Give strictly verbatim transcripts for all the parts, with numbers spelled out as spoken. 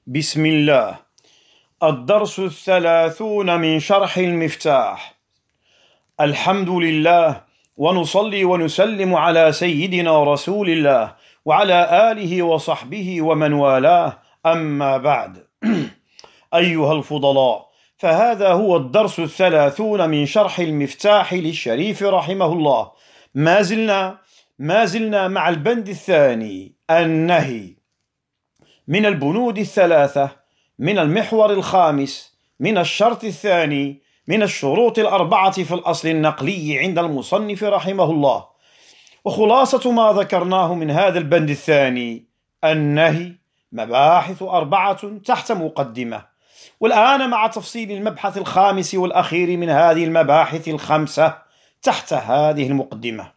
بسم الله. الدرس الثلاثون من شرح المفتاح. الحمد لله، ونصلي ونسلم على سيدنا رسول الله وعلى آله وصحبه ومن والاه، أما بعد. أيها الفضلاء، فهذا هو الدرس الثلاثون من شرح المفتاح للشريف رحمه الله. ما زلنا ما زلنا مع البند الثاني، النهي، من البنود الثلاثة، من المحور الخامس، من الشرط الثاني، من الشروط الأربعة في الأصل النقلي عند المصنف رحمه الله. وخلاصة ما ذكرناه من هذا البند الثاني، النهي، مباحث أربعة تحت مقدمة. والآن مع تفصيل المبحث الخامس والأخير من هذه المباحث الخمسة تحت هذه المقدمة.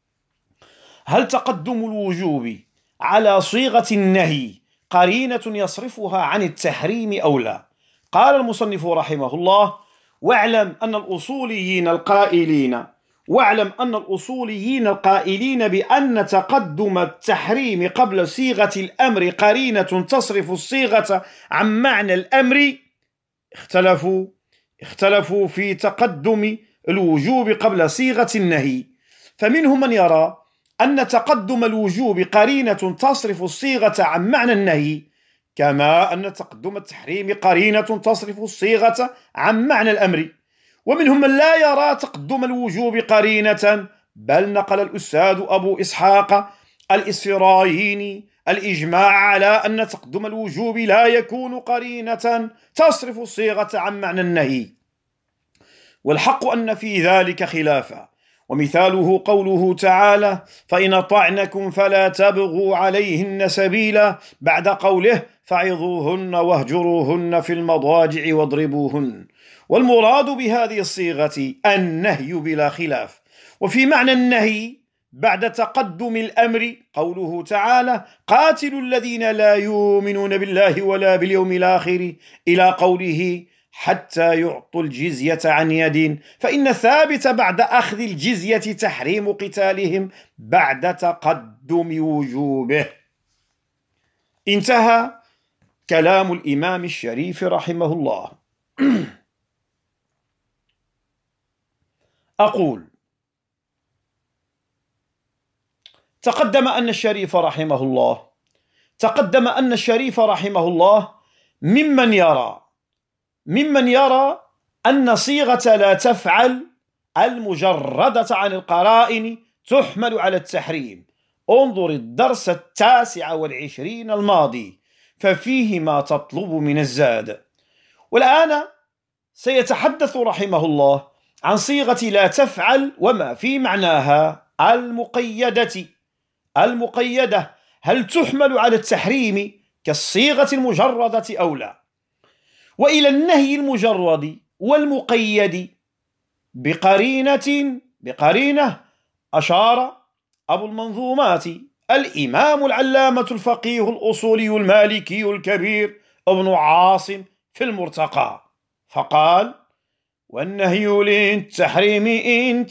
هل تقدم الوجوب على صيغة النهي قرينة يصرفها عن التحريم أو لا؟ قال المصنف رحمه الله: واعلم أن الأصوليين القائلين واعلم أن الأصوليين القائلين بأن تقدم التحريم قبل صيغة الأمر قرينة تصرف الصيغة عن معنى الأمر اختلفوا اختلفوا في تقدم الوجوب قبل صيغة النهي. فمنهم من يرى أن تقدم الوجوب قرينة تصرف الصيغة عن معنى النهي، كما أن تقدم التحريم قرينة تصرف الصيغة عن معنى الأمر. ومنهم من لا يرى تقدم الوجوب قرينة، بل نقل الأستاذ أبو إسحاق الإسفرايني الإجماع على أن تقدم الوجوب لا يكون قرينة تصرف الصيغة عن معنى النهي. والحق أن في ذلك خلافا، ومثاله قوله تعالى: فإن أطعنكم فلا تبغوا عليهن سبيلا، بعد قوله: فعظوهن واهجروهن في المضاجع واضربوهن. والمراد بهذه الصيغة النهي بلا خلاف. وفي معنى النهي بعد تقدم الأمر قوله تعالى: قاتلوا الذين لا يؤمنون بالله ولا باليوم الآخر، إلى قوله: حتى يعطوا الجزية عن يد، فإن الثابت بعد أخذ الجزية تحريم قتالهم بعد تقدم وجوبه. انتهى كلام الإمام الشريف رحمه الله. أقول: تقدم أن الشريف رحمه الله تقدم أن الشريف رحمه الله ممن يرى ممن يرى أن صيغة لا تفعل المجردة عن القرائن تحمل على التحريم. انظر الدرس التاسع والعشرين الماضي، ففيه ما تطلب من الزاد. والآن سيتحدث رحمه الله عن صيغة لا تفعل وما في معناها المقيدة المقيدة هل تحمل على التحريم كالصيغة المجردة أو لا؟ وإلى النهي المجرد والمقيد بقرينة بقرينة أشار أبو المنظومات الإمام العلامة الفقيه الأصولي المالكي الكبير ابن عاصم في المرتقى، فقال: والنهي للتحريم إن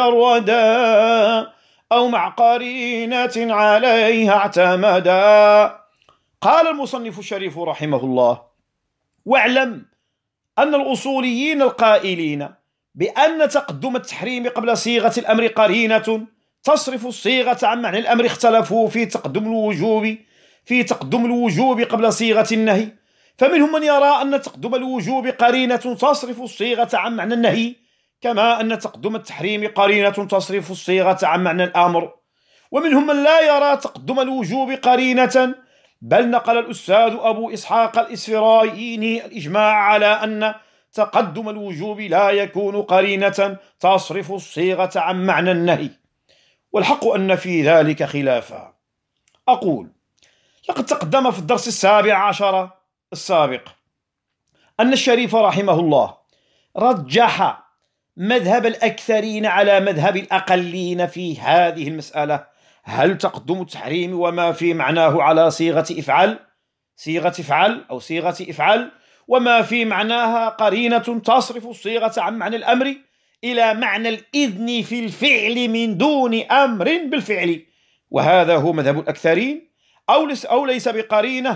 تجردا أو مع قرينة عليها اعتمدا. قال المصنف الشريف رحمه الله: واعلم أن الأصوليين القائلين بأن تقدم التحريم قبل صيغة الأمر قرينة تصرف الصيغة عن معنى الأمر اختلفوا في تقدم الوجوب في تقدم الوجوب قبل صيغة النهي. فمنهم من يرى أن تقدم الوجوب قرينة تصرف الصيغة عن معنى النهي، كما أن تقدم التحريم قرينة تصرف الصيغة عن معنى الأمر. ومنهم من لا يرى تقدم الوجوب قرينة، بل نقل الأستاذ أبو إسحاق الإسفرايني الإجماع على أن تقدم الوجوب لا يكون قرينة تصرف الصيغة عن معنى النهي. والحق أن في ذلك خلافا. أقول: لقد تقدم في الدرس السابع عشر السابق أن الشريف رحمه الله رجح مذهب الأكثرين على مذهب الأقلين في هذه المسألة: هل تقدم التحريم وما في معناه على صيغة إفعل صيغة إفعل أو صيغة إفعل وما في معناها قرينة تصرف الصيغة عن معنى الأمر إلى معنى الإذن في الفعل من دون أمر بالفعل، وهذا هو مذهب الأكثرين، أو ليس بقرينة،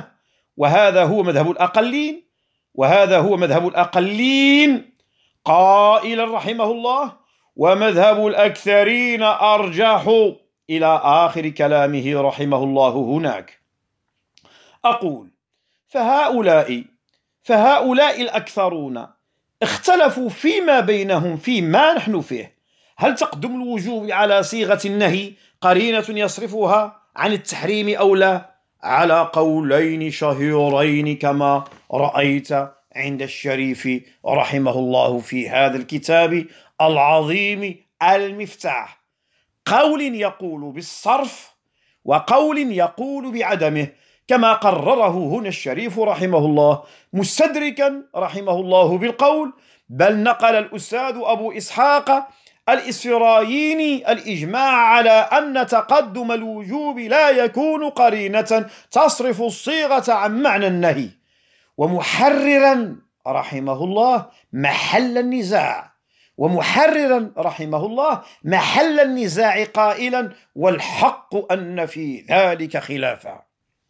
وهذا هو مذهب الأقلين وهذا هو مذهب الأقلين قائلا رحمه الله: ومذهب الأكثرين أرجح، إلى آخر كلامه رحمه الله هناك. أقول: فهؤلاء فهؤلاء الأكثرون اختلفوا فيما بينهم فيما نحن فيه، هل تقدم الوجوب على صيغة النهي قرينة يصرفها عن التحريم أو لا؟ على قولين شهيرين كما رأيت عند الشريف رحمه الله في هذا الكتاب العظيم المفتاح، قول يقول بالصرف وقول يقول بعدمه، كما قرره هنا الشريف رحمه الله مستدركا رحمه الله بالقول: بل نقل الأستاذ أبو إسحاق الإسفرايني الإجماع على أن تقدم الوجوب لا يكون قرينة تصرف الصيغة عن معنى النهي، ومحررا رحمه الله محل النزاع ومحررا رحمه الله محل النزاع قائلا: والحق أن في ذلك خلافا.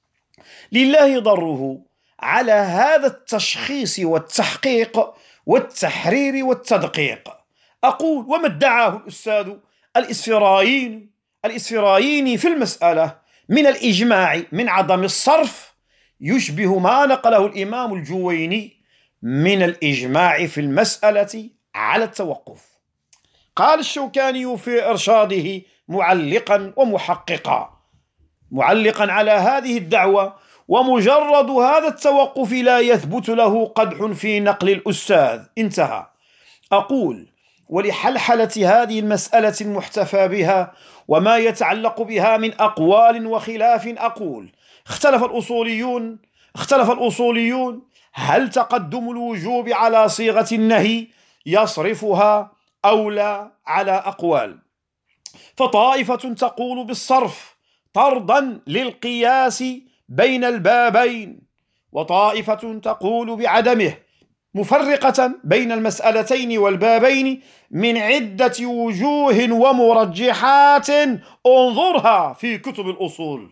لله ضره على هذا التشخيص والتحقيق والتحرير والتدقيق. أقول: وما ادعاه الأستاذ الإسفرايني الإسفرايني في المسألة من الإجماع من عدم الصرف يشبه ما نقله الإمام الجويني من الإجماع في المسألة على التوقف. قال الشوكاني في إرشاده معلقا ومحققا معلقا على هذه الدعوة: ومجرد هذا التوقف لا يثبت له قدح في نقل الأستاذ. انتهى. أقول: ولحلحلة هذه المسألة المحتفى بها وما يتعلق بها من أقوال وخلاف، أقول: اختلف الأصوليون اختلف الأصوليون هل تقدم الوجوب على صيغة النهي يصرفها أو لا على أقوال، فطائفة تقول بالصرف طردا للقياس بين البابين، وطائفة تقول بعدمه مفرقة بين المسألتين والبابين من عدة وجوه ومرجحات انظرها في كتب الأصول.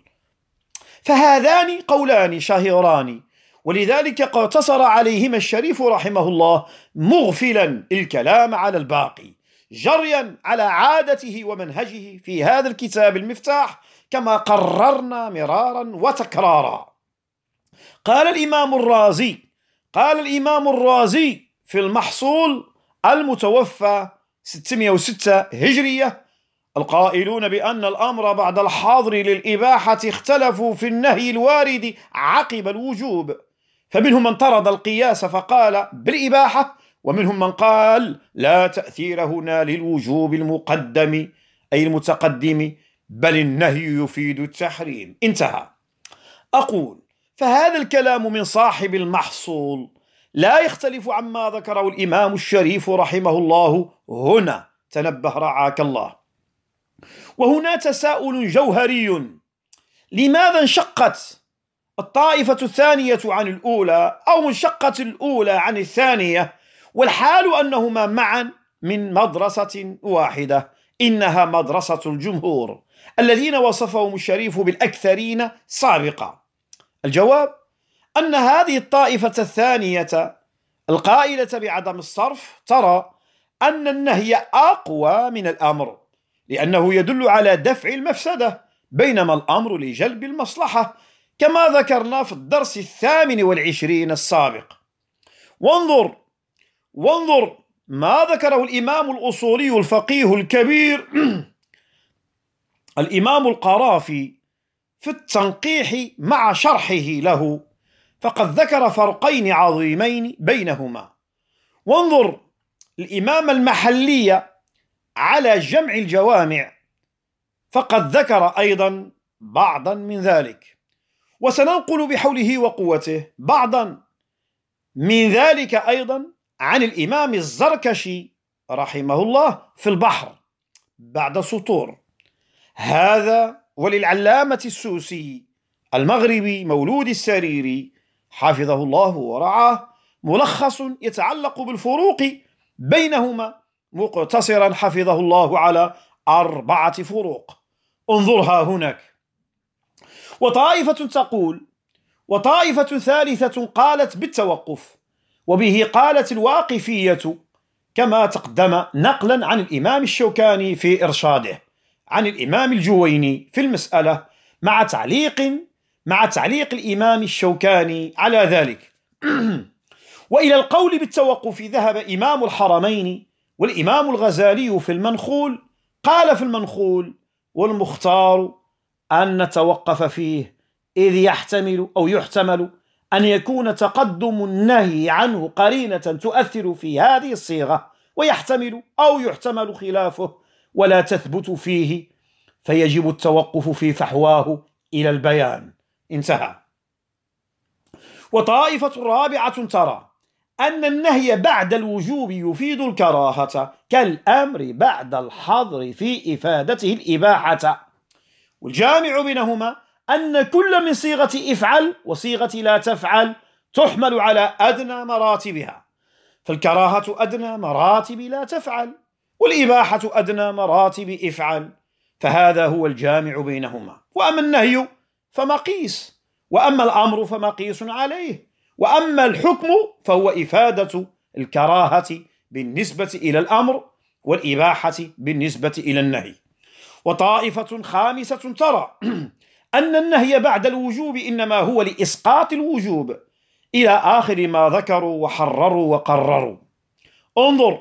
فهذان قولان شهيران، ولذلك اقتصر عليهما الشريف رحمه الله مغفلا الكلام على الباقي، جريا على عادته ومنهجه في هذا الكتاب المفتاح، كما قررنا مرارا وتكرارا. قال الإمام الرازي قال الإمام الرازي في المحصول المتوفى ستمائة وستة هجرية: القائلون بأن الأمر بعد الحظر للإباحة اختلفوا في النهي الوارد عقب الوجوب، فمنهم من طرد القياس فقال بالإباحة، ومنهم من قال لا تأثير هنا للوجوب المقدم أي المتقدم، بل النهي يفيد التحريم. انتهى. أقول: فهذا الكلام من صاحب المحصول لا يختلف عما ذكره الإمام الشريف رحمه الله هنا، تنبه رعاك الله. وهنا تساؤل جوهري: لماذا انشقت الطائفة الثانية عن الأولى، أو انشقت الأولى عن الثانية، والحال أنهما معا من مدرسة واحدة؟ إنها مدرسة الجمهور الذين وصفهم الشريف بالأكثرين سابقا. الجواب: أن هذه الطائفة الثانية القائلة بعدم الصرف ترى أن النهي أقوى من الأمر، لأنه يدل على دفع المفسدة، بينما الأمر لجلب المصلحة، كما ذكرنا في الدرس الثامن والعشرين السابق. وانظر وانظر ما ذكره الإمام الأصولي الفقيه الكبير الإمام القرافي في التنقيح مع شرحه له، فقد ذكر فرقين عظيمين بينهما. وانظر الإمام المحلي على جمع الجوامع، فقد ذكر أيضا بعضا من ذلك، وسننقل بحوله وقوته بعضا من ذلك أيضا عن الإمام الزركشي رحمه الله في البحر بعد سطور. هذا وللعلامة السوسي المغربي مولود السريري حفظه الله ورعاه ملخص يتعلق بالفروق بينهما، مقتصرا حفظه الله على أربعة فروق، انظرها هناك. وطائفة تقول وطائفة ثالثة قالت بالتوقف، وبه قالت الواقفية كما تقدم نقلا عن الإمام الشوكاني في إرشاده عن الإمام الجويني في المسألة، مع تعليق مع تعليق الإمام الشوكاني على ذلك. وإلى القول بالتوقف ذهب إمام الحرمين والإمام الغزالي في المنخول. قال في المنخول: والمختار أن نتوقف فيه، إذ يحتمل أو يحتمل أن يكون تقدم النهي عنه قرينة تؤثر في هذه الصيغة، ويحتمل أو يحتمل خلافه ولا تثبت فيه، فيجب التوقف في فحواه إلى البيان. انتهى. وطائفة رابعة ترى أن النهي بعد الوجوب يفيد الكراهة كالأمر بعد الحظر في إفادته الإباحة، والجامع بينهما أن كل من صيغة افعل وصيغة لا تفعل تحمل على أدنى مراتبها، فالكراهة أدنى مراتب لا تفعل، والإباحة أدنى مراتب افعل، فهذا هو الجامع بينهما. وأما النهي فمقيس، وأما الأمر فمقيس عليه، وأما الحكم فهو إفادة الكراهة بالنسبة إلى الأمر، والإباحة بالنسبة إلى النهي. وطائفة خامسة ترى أن النهي بعد الوجوب إنما هو لإسقاط الوجوب، إلى آخر ما ذكروا وحرروا وقرروا. انظر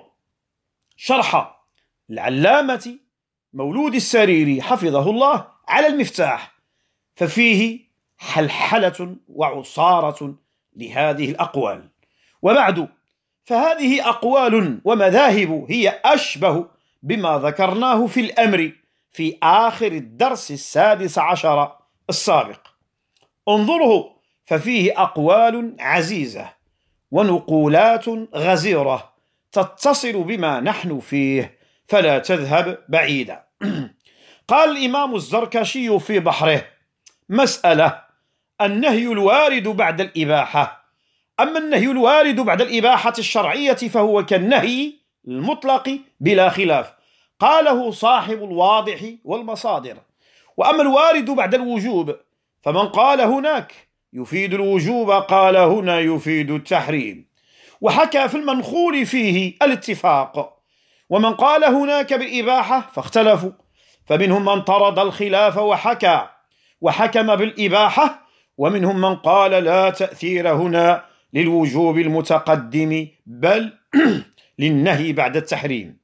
شرح العلامة مولود السريري حفظه الله على المفتاح، ففيه حلحلة وعصارة لهذه الأقوال. وبعد، فهذه أقوال ومذاهب هي أشبه بما ذكرناه في الأمر في آخر الدرس السادس عشر السابق. انظره، ففيه أقوال عزيزة ونقولات غزيرة تتصل بما نحن فيه، فلا تذهب بعيدا. قال الإمام الزركشي في بحره: مسألة النهي الوارد بعد الإباحة. أما النهي الوارد بعد الإباحة الشرعية فهو كالنهي المطلق بلا خلاف، قاله صاحب الواضح والمصادر. وأما الوارد بعد الوجوب فمن قال هناك يفيد الوجوب قال هنا يفيد التحريم، وحكى في المنخول فيه الاتفاق. ومن قال هناك بالإباحة فاختلفوا، فمنهم من طرد الخلاف وحكى وحكم بالإباحة، ومنهم من قال لا تأثير هنا للوجوب المتقدم بل للنهي بعد التحريم.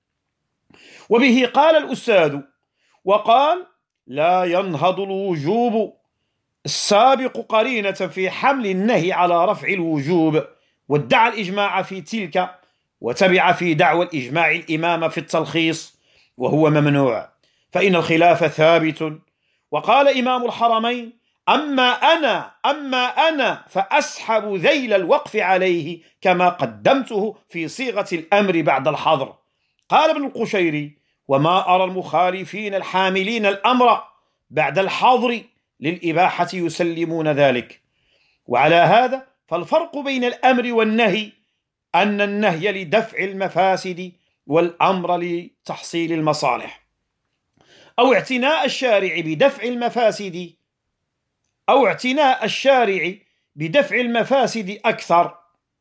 وبه قال الأستاذ، وقال لا ينهض الوجوب السابق قرينة في حمل النهي على رفع الوجوب، وادعى الإجماع في تلك، وتبع في دعوى الإجماع الإمام في التلخيص، وهو ممنوع، فإن الخلاف ثابت. وقال إمام الحرمين: أما أنا أما أنا فأسحب ذيل الوقف عليه كما قدمته في صيغة الأمر بعد الحظر. قال ابن القشيري: وما أرى المخالفين الحاملين الأمر بعد الحظر للإباحة يسلمون ذلك. وعلى هذا فالفرق بين الأمر والنهي أن النهي لدفع المفاسد والأمر لتحصيل المصالح، أو اعتناء الشارع بدفع المفاسد أو اعتناء الشارع بدفع المفاسد أكثر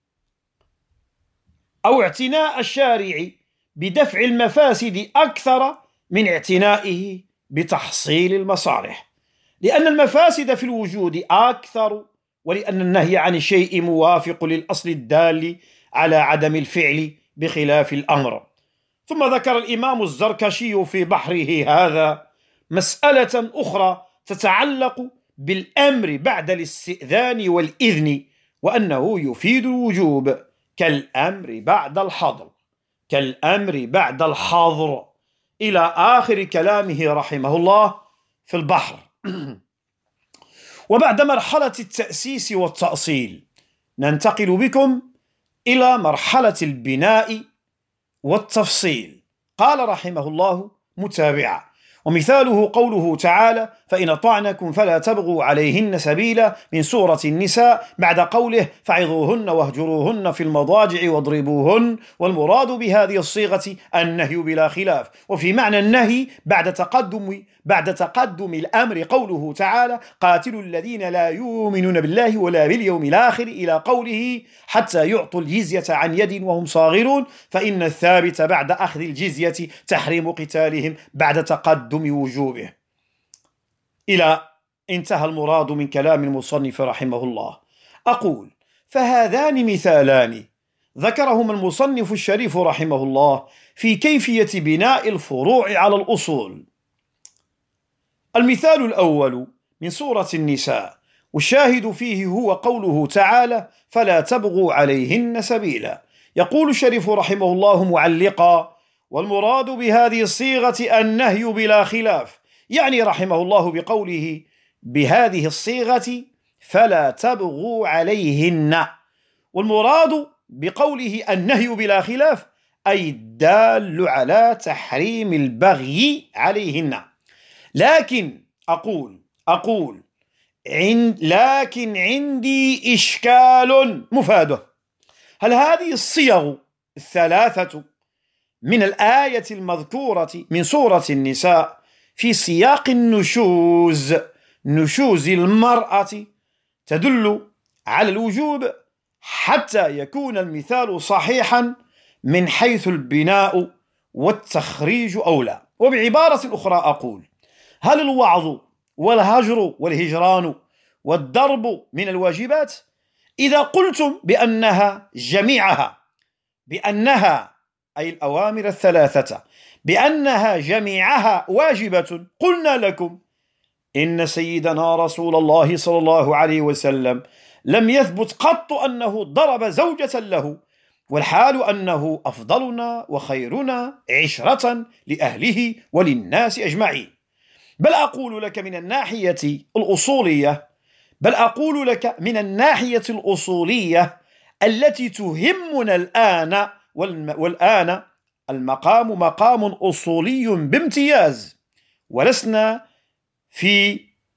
أو اعتناء الشارع بدفع المفاسد أكثر من اعتنائه بتحصيل المصالح، لأن المفاسد في الوجود أكثر، ولأن النهي عن الشيء موافق للأصل الدال على عدم الفعل بخلاف الأمر. ثم ذكر الإمام الزركشي في بحره هذا مسألة أخرى تتعلق بالأمر بعد الاستئذان والإذن، وأنه يفيد الوجوب كالأمر بعد الحظر كالأمر بعد الحظر إلى آخر كلامه رحمه الله في البحر. وبعد مرحلة التأسيس والتأصيل ننتقل بكم إلى مرحلة البناء والتفصيل. قال رحمه الله متابعا: ومثاله قوله تعالى: فإن أطعنكم فلا تبغوا عليهن سبيلا من سورة النساء بعد قوله: فعظوهن واهجروهن في المضاجع واضربوهن. والمراد بهذه الصيغة النهي بلا خلاف. وفي معنى النهي بعد تقدم بعد تقدم الأمر قوله تعالى: قاتلوا الذين لا يؤمنون بالله ولا باليوم الآخر إلى قوله: حتى يعطوا الجزية عن يد وهم صاغرون. فإن الثابت بعد أخذ الجزية تحريم قتالهم بعد تقدم وجوبه. إلى انتهى المراد من كلام المصنف رحمه الله. أقول: فهذان مثالان ذكرهما المصنف الشريف رحمه الله في كيفية بناء الفروع على الأصول. المثال الأول من سورة النساء، والشاهد فيه هو قوله تعالى: فلا تبغوا عليهن سبيلا. يقول الشريف رحمه الله معلقا: والمراد بهذه الصيغة النهي بلا خلاف. يعني رحمه الله بقوله بهذه الصيغة فلا تبغوا عليهن، والمراد بقوله النهي بلا خلاف أي الدال على تحريم البغي عليهن. لكن أقول أقول عند لكن عندي إشكال مفاده. هل هذه الصيغ الثلاثة من الآية المذكورة من سورة النساء في سياق النشوز نشوز المرأة تدل على الوجوب حتى يكون المثال صحيحا من حيث البناء والتخريج أو لا؟ وبعبارة أخرى أقول: هل الوعظ والهجر والهجران والضرب من الواجبات؟ إذا قلتم بأنها جميعها بأنها أي الأوامر الثلاثة بأنها جميعها واجبة، قلنا لكم إن سيدنا رسول الله صلى الله عليه وسلم لم يثبت قط أنه ضرب زوجة له، والحال أنه أفضلنا وخيرنا عشرة لأهله وللناس أجمعين. بل أقول لك من الناحية الأصولية بل أقول لك من الناحية الأصولية التي تهمنا الآن والآن المقام مقام أصولي بامتياز، ولسنا في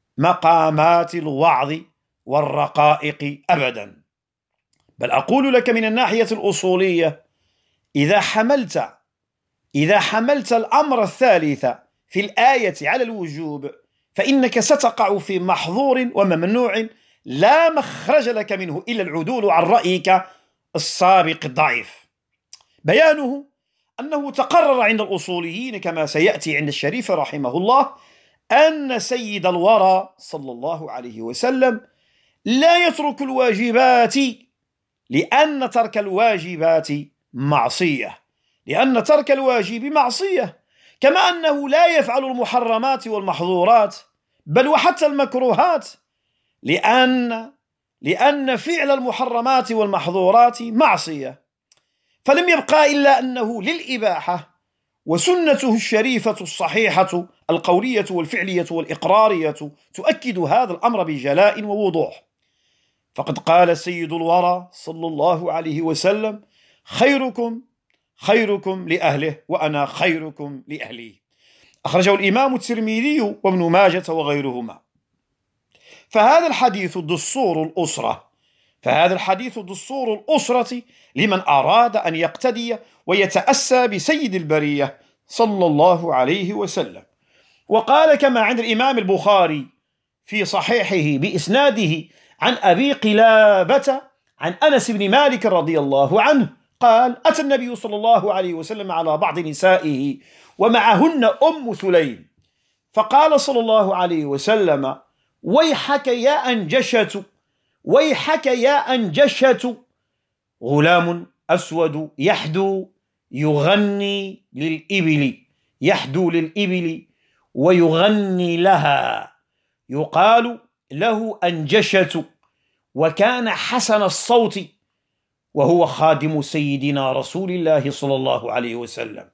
مقامات الوعظ والرقائق أبدا. بل أقول لك من الناحية الأصولية: إذا حملت إذا حملت الأمر الثالث في الآية على الوجوب فإنك ستقع في محظور وممنوع لا مخرج لك منه إلا العدول عن رأيك السابق الضعيف. بيانه أنه تقرر عند الأصوليين كما سيأتي عند الشريف رحمه الله أن سيد الورى صلى الله عليه وسلم لا يترك الواجبات لأن ترك الواجبات معصية لأن ترك الواجب معصية، كما أنه لا يفعل المحرمات والمحظورات بل وحتى المكروهات لأن لأن فعل المحرمات والمحظورات معصية. فلم يبقى إلا أنه للإباحة، وسنته الشريفة الصحيحة القولية والفعلية والإقرارية تؤكد هذا الأمر بجلاء ووضوح. فقد قال سيد الورى صلى الله عليه وسلم: خيركم خيركم لأهله وأنا خيركم لأهلي. أخرجه الإمام الترمذي وابن ماجة وغيرهما. فهذا الحديث دستور الأسرة فهذا الحديث دستور الأسرة لمن أراد أن يقتدي ويتأسى بسيد البرية صلى الله عليه وسلم. وقال كما عند الإمام البخاري في صحيحه بإسناده عن أبي قلابة عن أنس بن مالك رضي الله عنه قال: أتى النبي صلى الله عليه وسلم على بعض نسائه ومعهن أم سليم، فقال صلى الله عليه وسلم: ويحك يا أنجشة ويحك يا أنجشة، غلام أسود يحدو يغني للإبل يحدو للإبل ويغني لها، يقال له أنجشة، وكان حسن الصوت، وهو خادم سيدنا رسول الله صلى الله عليه وسلم.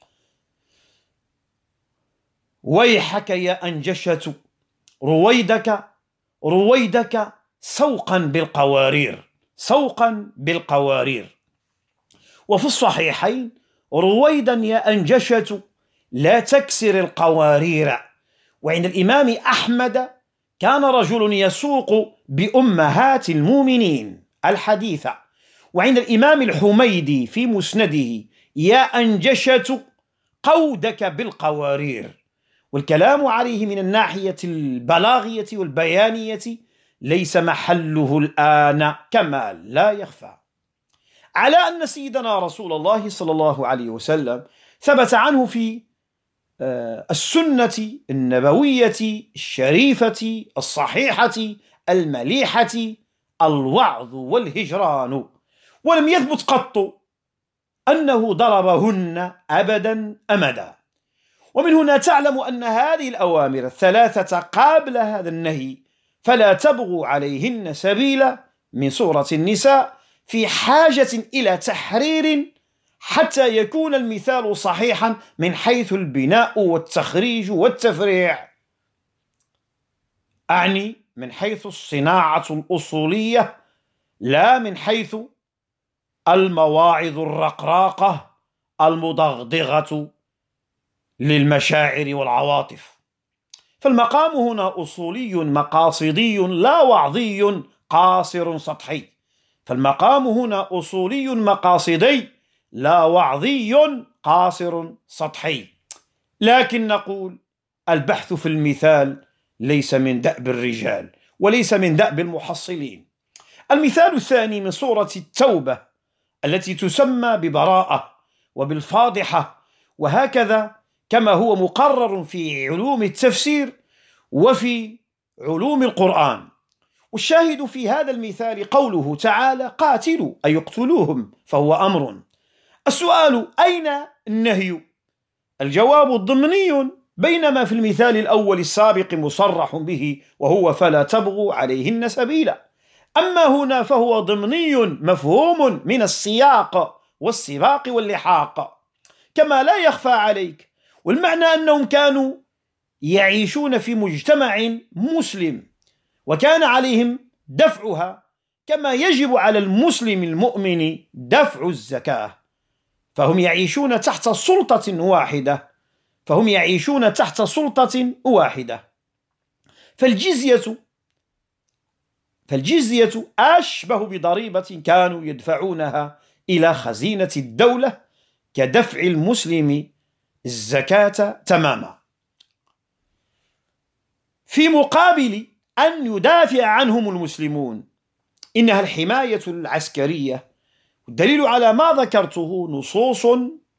ويحك يا أنجشة، رويدك رويدك سوقا بالقوارير سوقا بالقوارير. وفي الصحيحين: رويدا يا أنجشة لا تكسر القوارير. وعند الإمام أحمد كان رجل يسوق بأمهات المؤمنين الحديثة. وعند الإمام الحميدي في مسنده: يا أنجشة قودك بالقوارير. والكلام عليه من الناحية البلاغية والبيانية ليس محله الآن كما لا يخفى. على أن سيدنا رسول الله صلى الله عليه وسلم ثبت عنه في السنة النبوية الشريفة الصحيحة المليحة الوعظ والهجران، ولم يثبت قط أنه ضربهن أبدا أمدا. ومن هنا تعلم أن هذه الأوامر الثلاثة قابل هذا النهي فلا تبغوا عليهن سبيلا من سورة النساء في حاجة إلى تحرير حتى يكون المثال صحيحا من حيث البناء والتخريج والتفريع، أعني من حيث الصناعة الأصولية لا من حيث المواعظ الرقراقة المضغضغة للمشاعر والعواطف. فالمقام هنا أصولي مقاصدي لا وعظي قاصر سطحي. فالمقام هنا أصولي مقاصدي لا وعظي قاصر سطحي. لكن نقول البحث في المثال ليس من دأب الرجال وليس من دأب المحصلين. المثال الثاني من سورة التوبة التي تسمى ببراءة وبالفاضحة، وهكذا كما هو مقرر في علوم التفسير وفي علوم القرآن. والشاهد في هذا المثال قوله تعالى: قاتلوا أي يقتلوهم، فهو أمر. السؤال: أين النهي؟ الجواب ضمني، بينما في المثال الأول السابق مصرح به وهو فلا تبغوا عليهن سبيلا. أما هنا فهو ضمني مفهوم من السياق والسباق واللحاق كما لا يخفى عليك. والمعنى أنهم كانوا يعيشون في مجتمع مسلم وكان عليهم دفعها كما يجب على المسلم المؤمن دفع الزكاة. فهم يعيشون تحت سلطة واحدة فهم يعيشون تحت سلطة واحدة فالجزية فالجزية أشبه بضريبة كانوا يدفعونها إلى خزينة الدولة كدفع المسلم الزكاة تماما، في مقابل أن يدافع عنهم المسلمون. إنها الحماية العسكرية. الدليل على ما ذكرته نصوص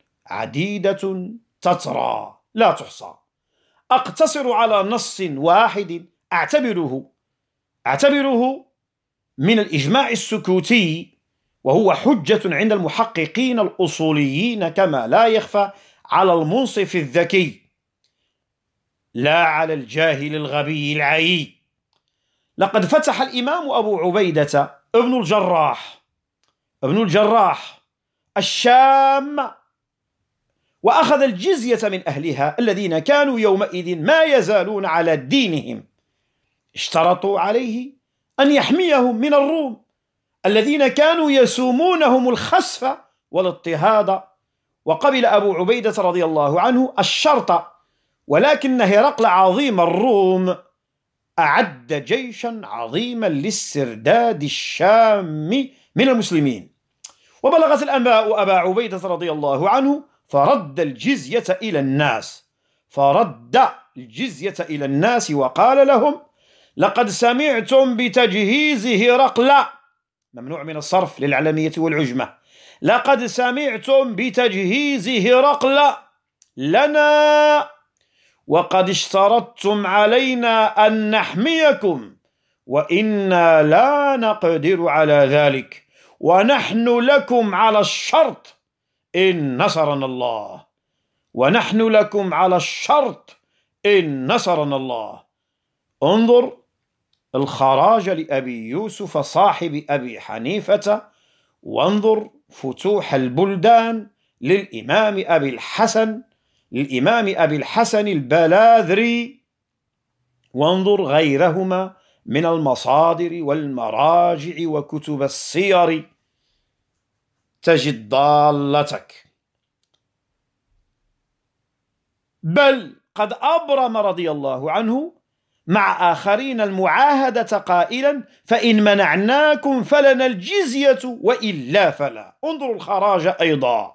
عديدة تترى لا تحصى. أقتصر على نص واحد أعتبره أعتبره من الإجماع السكوتي، وهو حجة عند المحققين الأصوليين كما لا يخفى على المنصف الذكي لا على الجاهل الغبي العيي. لقد فتح الإمام أبو عبيدة ابن الجراح ابن الجراح الشام وأخذ الجزية من أهلها الذين كانوا يومئذ ما يزالون على دينهم. اشترطوا عليه أن يحميهم من الروم الذين كانوا يسومونهم الخسف والاضطهاد. وقبل أبو عبيدة رضي الله عنه الشرط، ولكن هرقل عظيم الروم أعد جيشا عظيما لاسترداد الشام من المسلمين. وبلغت الأنباء أبا عبيدة رضي الله عنه فرد الجزية إلى الناس فرد الجزية إلى الناس وقال لهم: لقد سمعتم بتجهيز هرقل، ممنوع من الصرف للعلمية والعجمة، لقد سمعتم بتجهيز هرقل لنا وقد اشترطتم علينا أن نحميكم وإنا لا نقدر على ذلك ونحن لكم على الشرط إن نصرنا الله ونحن لكم على الشرط إن نصرنا الله. انظر الخراج لأبي يوسف صاحب أبي حنيفة، وانظر فتوح البلدان للإمام أبي الحسن للإمام أبي الحسن البلاذري، وانظر غيرهما من المصادر والمراجع وكتب السير تجد ضالتك. بل قد أبرم رضي الله عنه مع آخرين المعاهدة قائلا: فإن منعناكم فلنا الجزية وإلا فلا. انظروا الخراج أيضا.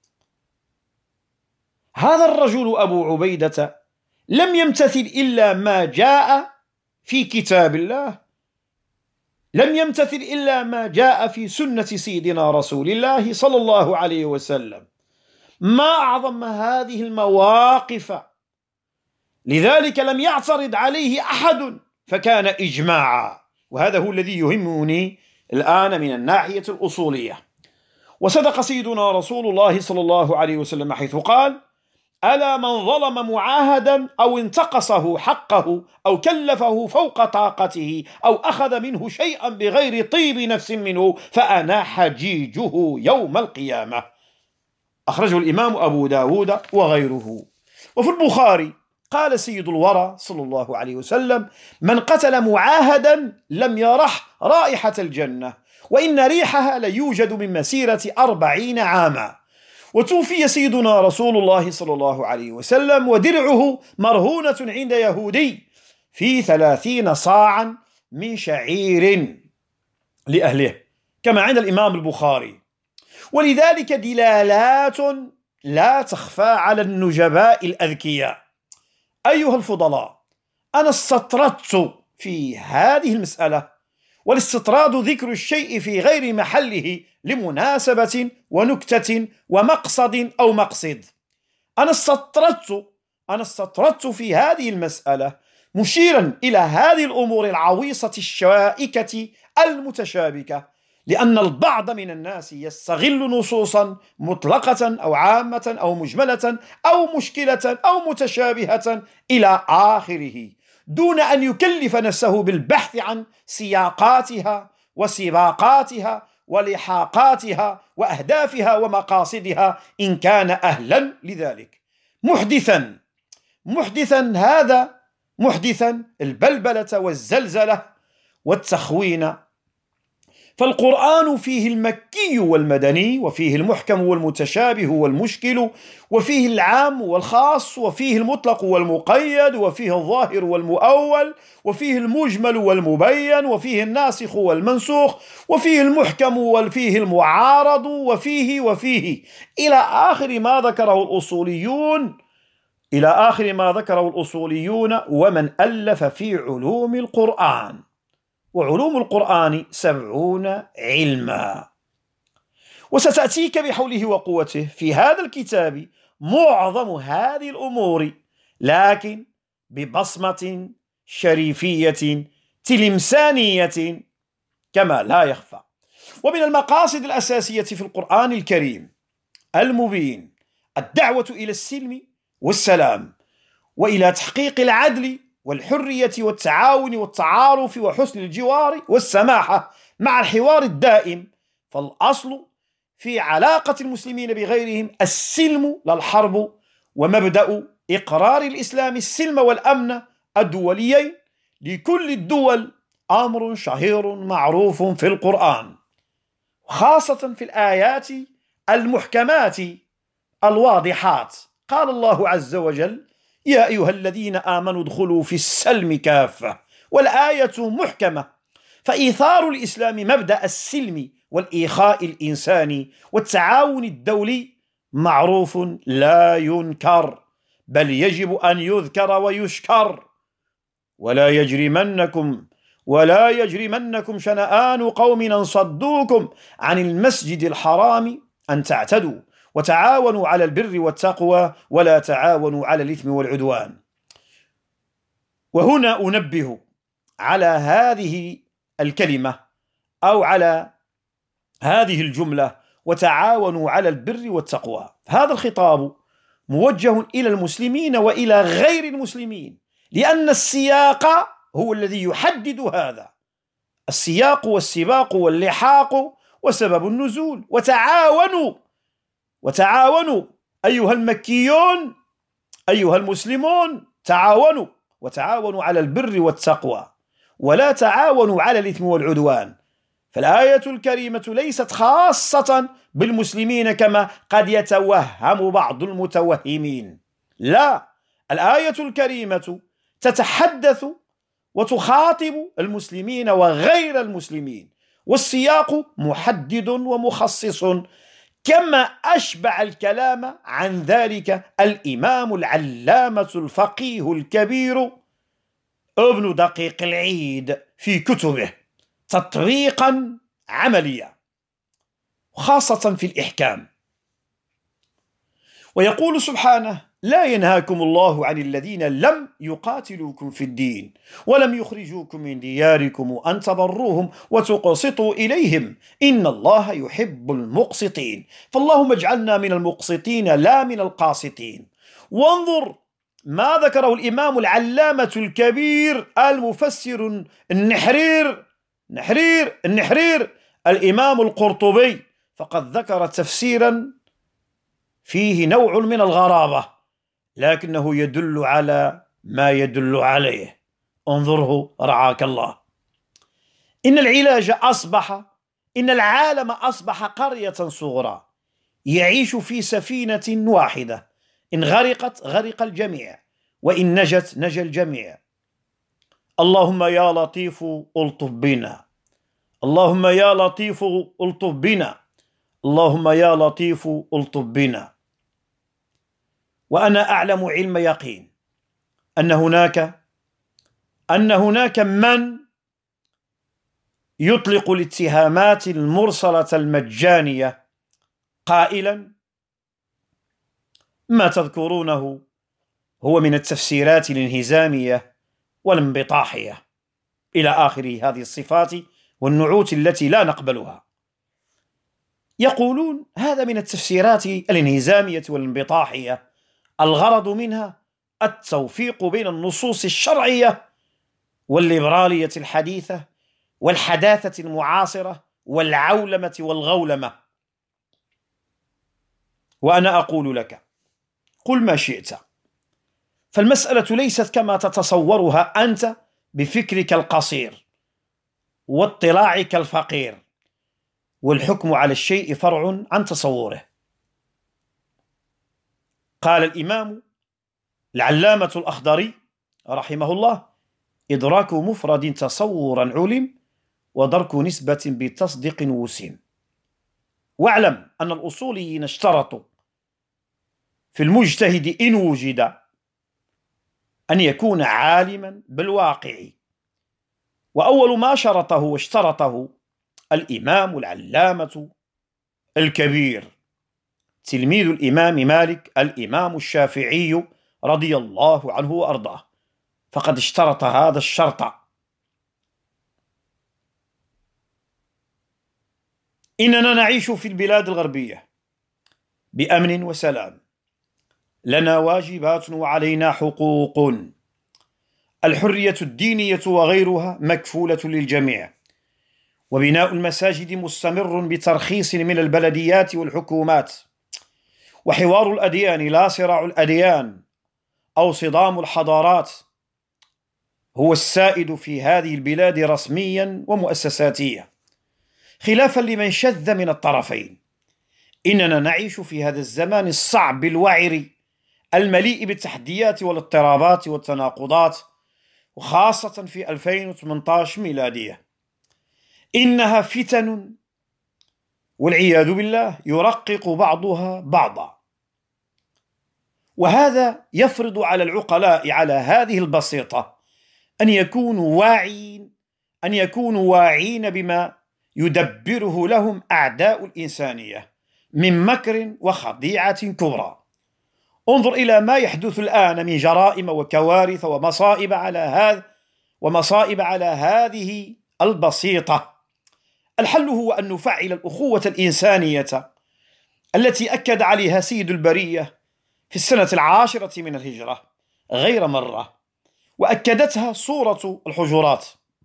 هذا الرجل أبو عبيدة لم يمتثل إلا ما جاء في كتاب الله، لم يمتثل إلا ما جاء في سنة سيدنا رسول الله صلى الله عليه وسلم. ما أعظم هذه المواقف، لذلك لم يعترض عليه أحد فكان إجماعا. وهذا هو الذي يهمني الآن من الناحية الأصولية. وصدق سيدنا رسول الله صلى الله عليه وسلم حيث قال: ألا من ظلم معاهدا أو انتقصه حقه أو كلفه فوق طاقته أو أخذ منه شيئا بغير طيب نفس منه فأنا حجيجه يوم القيامة. أخرجه الإمام أبو داود وغيره. وفي البخاري قال سيد الورى صلى الله عليه وسلم: من قتل معاهدا لم يرح رائحة الجنة، وإن ريحها ليوجد من مسيرة أربعين عاما. وتوفي سيدنا رسول الله صلى الله عليه وسلم ودرعه مرهونة عند يهودي في ثلاثين صاعا من شعير لأهله، كما عند الإمام البخاري. ولذلك دلالات لا تخفى على النجباء الأذكياء. أيها الفضلاء، أنا استطردت في هذه المسألة، والاستطراد ذكر الشيء في غير محله لمناسبة ونكتة ومقصد أو مقصد. أنا استطردت أنا استطردت في هذه المسألة مشيرا إلى هذه الأمور العويصة الشائكة المتشابكة، لأن البعض من الناس يستغل نصوصا مطلقة أو عامة أو مجملة أو مشكلة أو متشابهة إلى آخره، دون أن يكلف نفسه بالبحث عن سياقاتها وسباقاتها ولحاقاتها وأهدافها ومقاصدها إن كان أهلا لذلك. محدثا محدثا هذا محدثا البلبلة والزلزلة والتخوين. فالقرآن فيه المكي والمدني، وفيه المحكم والمتشابه والمشكل، وفيه العام والخاص، وفيه المطلق والمقيد، وفيه الظاهر والمؤول، وفيه المجمل والمبين، وفيه الناسخ والمنسوخ، وفيه المحكم وفيه المعارض، وفيه وفيه إلى آخر ما ذكره الأصوليون إلى آخر ما ذكره الأصوليون ومن ألف في علوم القرآن. وعلوم القرآن سبعون علما. وستأتيك بحوله وقوته في هذا الكتاب معظم هذه الأمور، لكن ببصمة شريفية تلمسانية كما لا يخفى. ومن المقاصد الأساسية في القرآن الكريم المبين الدعوة إلى السلم والسلام، وإلى تحقيق العدل والحرية والتعاون والتعارف وحسن الجوار والسماحة مع الحوار الدائم. فالأصل في علاقة المسلمين بغيرهم السلم لا الحرب، ومبدأ إقرار الإسلام السلم والأمن الدوليين لكل الدول أمر شهير معروف في القرآن، خاصة في الآيات المحكمات الواضحات. قال الله عز وجل: يا أيها الذين آمنوا ادخلوا في السلم كافة. والآية محكمة، فإيثار الإسلام مبدأ السلم والإخاء الإنساني والتعاون الدولي معروف لا ينكر، بل يجب أن يذكر ويشكر. ولا يجرمنكم ولا يجرمنكم شنآن قوم أن صدوكم عن المسجد الحرام أن تعتدوا وتعاونوا على البر والتقوى ولا تعاونوا على الإثم والعدوان. وهنا أنبه على هذه الكلمة أو على هذه الجملة: وتعاونوا على البر والتقوى. هذا الخطاب موجه إلى المسلمين وإلى غير المسلمين، لأن السياق هو الذي يحدد هذا، السياق والسباق واللحاق وسبب النزول. وتعاونوا وتعاونوا أيها المكيون أيها المسلمون، تعاونوا وتعاونوا على البر والتقوى ولا تعاونوا على الإثم والعدوان. فالآية الكريمة ليست خاصة بالمسلمين كما قد يتوهم بعض المتوهمين، لا، الآية الكريمة تتحدث وتخاطب المسلمين وغير المسلمين، والسياق محدد ومخصص، كما أشبع الكلام عن ذلك الإمام العلامة الفقيه الكبير ابن دقيق العيد في كتبه تطبيقا عمليا، خاصة في الإحكام. ويقول سبحانه: لا ينهاكم الله عن الذين لم يقاتلوكم في الدين ولم يخرجوكم من دياركم أن تبروهم وتقسطوا إليهم إن الله يحب المقسطين. فاللهم اجعلنا من المقسطين لا من القاسطين. وانظر ما ذكره الإمام العلامة الكبير المفسر النحرير نحرير النحرير الإمام القرطبي، فقد ذكر تفسيرا فيه نوع من الغرابة، لكنه يدل على ما يدل عليه. انظره رعاك الله. إن العلاج أصبح إن العالم أصبح قرية صغرى يعيش في سفينة واحدة، إن غرقت غرق الجميع، وإن نجت نجا الجميع. اللهم يا لطيف ألطف بنا، اللهم يا لطيف ألطف بنا، اللهم يا لطيف ألطف بنا. وأنا أعلم علم يقين أن هناك أن هناك من يطلق الاتهامات المرسلة المجانية قائلا: ما تذكرونه هو من التفسيرات الانهزامية والانبطاحية إلى آخر هذه الصفات والنعوت التي لا نقبلها. يقولون هذا من التفسيرات الانهزامية والانبطاحية، الغرض منها التوفيق بين النصوص الشرعية والليبرالية الحديثة والحداثة المعاصرة والعولمة والغولمة. وأنا أقول لك: قل ما شئت، فالمسألة ليست كما تتصورها أنت بفكرك القصير واطلاعك الفقير، والحكم على الشيء فرع عن تصوره. قال الإمام العلامة الأخضري رحمه الله: إدراك مفرد تصورا علم، ودرك نسبة بتصديق وسم. واعلم أن الأصوليين اشترطوا في المجتهد إن وجد أن يكون عالما بالواقع، وأول ما شرطه واشترطه الإمام العلامة الكبير تلميذ الإمام مالك الإمام الشافعي رضي الله عنه وأرضاه، فقد اشترط هذا الشرط: إننا نعيش في البلاد الغربية بأمن وسلام، لنا واجبات وعلينا حقوق، الحرية الدينية وغيرها مكفولة للجميع، وبناء المساجد مستمر بترخيص من البلديات والحكومات، وحوار الأديان لا صراع الأديان أو صدام الحضارات هو السائد في هذه البلاد رسميا ومؤسساتيا، خلافا لمن شذ من الطرفين. إننا نعيش في هذا الزمان الصعب الوعر المليء بالتحديات والاضطرابات والتناقضات، وخاصة في ألفين وثمانية عشر ميلادية. إنها فتن والعياذ بالله يرقق بعضها بعضا، وهذا يفرض على العقلاء على هذه البسيطة أن يكونوا واعين أن يكونوا واعين بما يدبره لهم أعداء الإنسانية من مكر وخديعة كبرى. انظر إلى ما يحدث الآن من جرائم وكوارث ومصائب على هذا ومصائب على هذه البسيطة. الحل هو أن نفعل الأخوة الإنسانية التي أكد عليها سيد البرية في السنة العاشرة من الهجرة غير مرة، وأكدتها سورة الحجرات.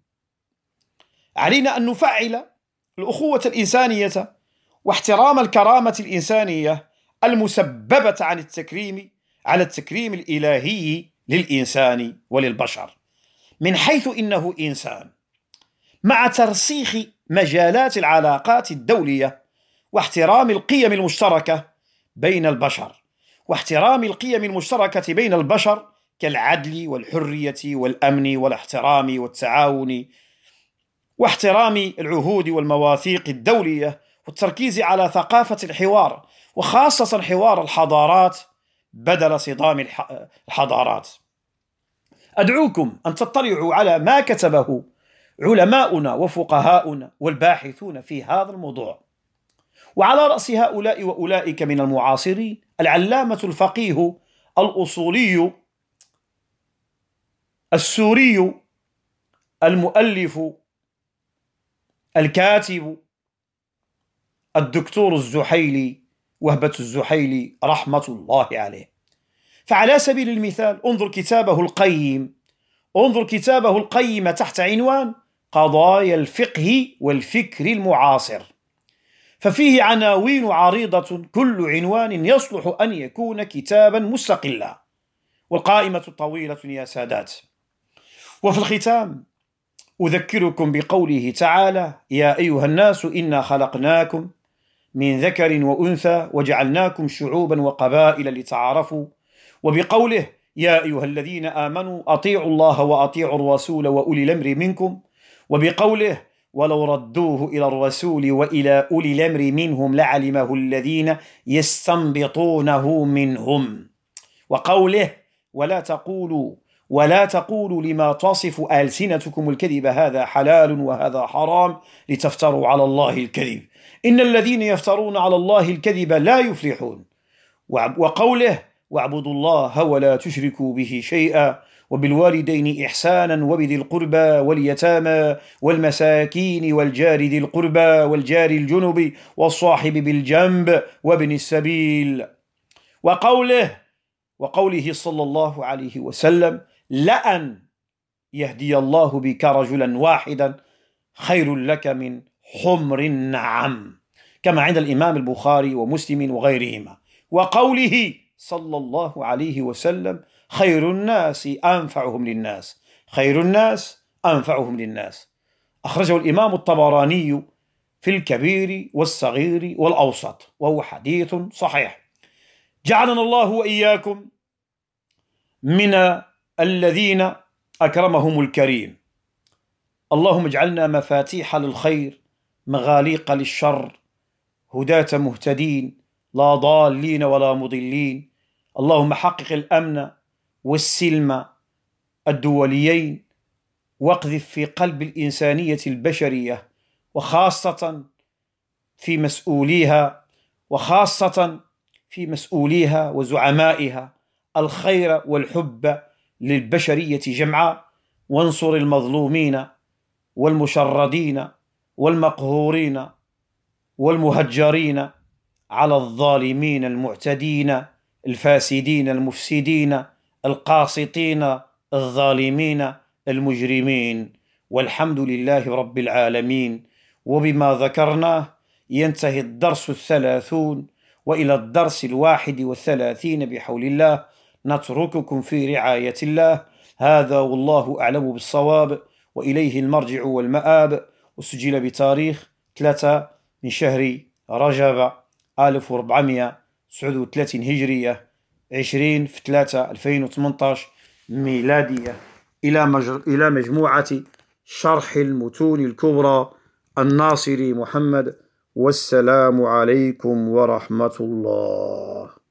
علينا أن نفعل الأخوة الإنسانية واحترام الكرامة الإنسانية المسببة عن التكريم على التكريم الإلهي للإنسان وللبشر من حيث إنه إنسان، مع ترسيخ مجالات العلاقات الدولية واحترام القيم المشتركة بين البشر. واحترام القيم المشتركة بين البشر كالعدل والحرية والأمن والاحترام والتعاون واحترام العهود والمواثيق الدولية، والتركيز على ثقافة الحوار، وخاصة حوار الحضارات بدل صدام الحضارات. أدعوكم أن تطلعوا على ما كتبه علماؤنا وفقهاؤنا والباحثون في هذا الموضوع، وعلى رأس هؤلاء وأولئك من المعاصرين العلامة الفقيه الأصولي السوري المؤلف الكاتب الدكتور الزحيلي وهبة الزحيلي رحمة الله عليه. فعلى سبيل المثال انظر كتابه القيم انظر كتابه القيم تحت عنوان قضايا الفقه والفكر المعاصر، ففيه عناوين عريضة كل عنوان يصلح أن يكون كتابا مستقلا، والقائمة طويلة يا سادات. وفي الختام أذكركم بقوله تعالى: يا أيها الناس إنا خلقناكم من ذكر وأنثى وجعلناكم شعوبا وقبائل لتعارفوا، وبقوله: يا أيها الذين آمنوا أطيعوا الله وأطيعوا الرسول وأولي الأمر منكم، وبقوله: ولو ردوه إلى الرسول وإلى أولي الأمر منهم لعلمه الذين يستنبطونه منهم، وقوله: ولا تقولوا ولا تقولوا لما تصف ألسنتكم الكذب هذا حلال وهذا حرام لتفتروا على الله الكذب إن الذين يفترون على الله الكذب لا يفلحون، وقوله: واعبدوا الله ولا تشركوا به شيئا وبالوالدين إحسانا وبذي القربى واليتامى والمساكين والجار ذي القربى والجار الجنب والصاحب بالجنب وابن السبيل، وقوله وقوله صلى الله عليه وسلم: لأن يهدي الله بك رجلا واحدا خير لك من حمر النعم، كما عند الإمام البخاري ومسلم وغيرهما، وقوله صلى الله عليه وسلم: خير الناس أنفعهم للناس خير الناس أنفعهم للناس. أخرجه الإمام الطبراني في الكبير والصغير والأوسط، وهو حديث صحيح. جعلنا الله وإياكم من الذين أكرمهم الكريم. اللهم اجعلنا مفاتيح للخير مغاليق للشر، هداة مهتدين لا ضالين ولا مضلين. اللهم حقق الأمن والسلم الدوليين، واقذف في قلب الإنسانية البشرية وخاصة في مسؤوليها وخاصة في مسؤوليها وزعمائها الخير والحب للبشرية جمعاء، وانصر المظلومين والمشردين والمقهورين والمهجرين على الظالمين المعتدين الفاسدين المفسدين القاسطين الظالمين المجرمين. والحمد لله رب العالمين. وبما ذكرناه ينتهي الدرس الثلاثون، وإلى الدرس الواحد والثلاثين بحول الله نترككم في رعاية الله. هذا والله أعلم بالصواب، وإليه المرجع والمآب. وسجل بتاريخ ثلاثة من شهر رجب ألف وأربعمائة وتسعة وثلاثين هجرية، عشرين في ثلاثة ألفين وثمانية عشر ميلادية، إلى مجر... إلى مجموعة شرح المتون الكبرى الناصري محمد. والسلام عليكم ورحمة الله.